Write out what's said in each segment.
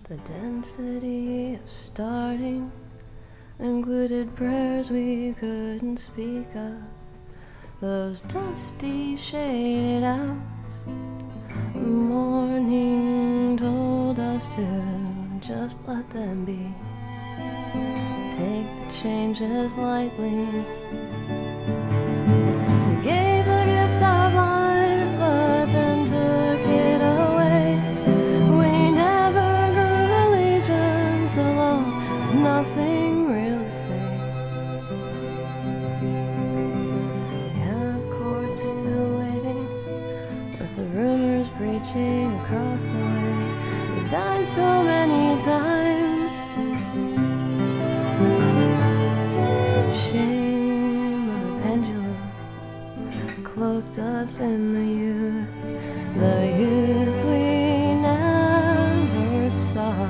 The density of starting included prayers we couldn't speak of. Those dusty shaded hours, morning told us to just let them be. Take the changes lightly. We gave a gift of life, but then took it away. We never grew allegiance alone, nothing real to say. We have courts still waiting, with the rumors breaching across the way. We died so many times. Shame of a pendulum cloaked us in the youth we never saw.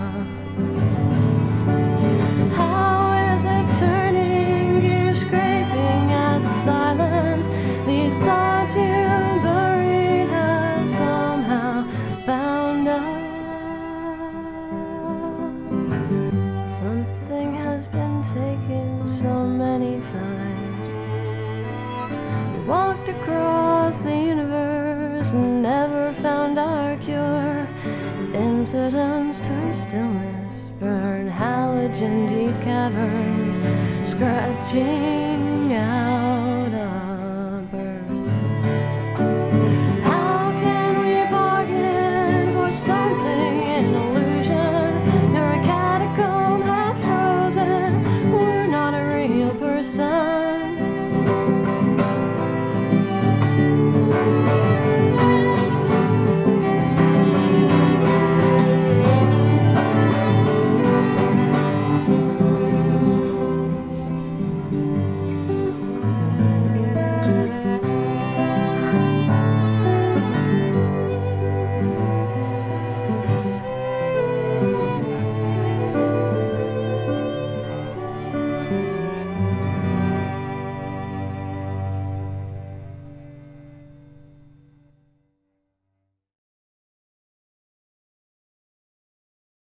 How is it turning, gears scraping at the silence? These thoughts you buried have somehow found us. Something has been taken so many times. We walked across the universe and never found our cure. Incidents turn stillness, burn halogen deep caverns, scratching out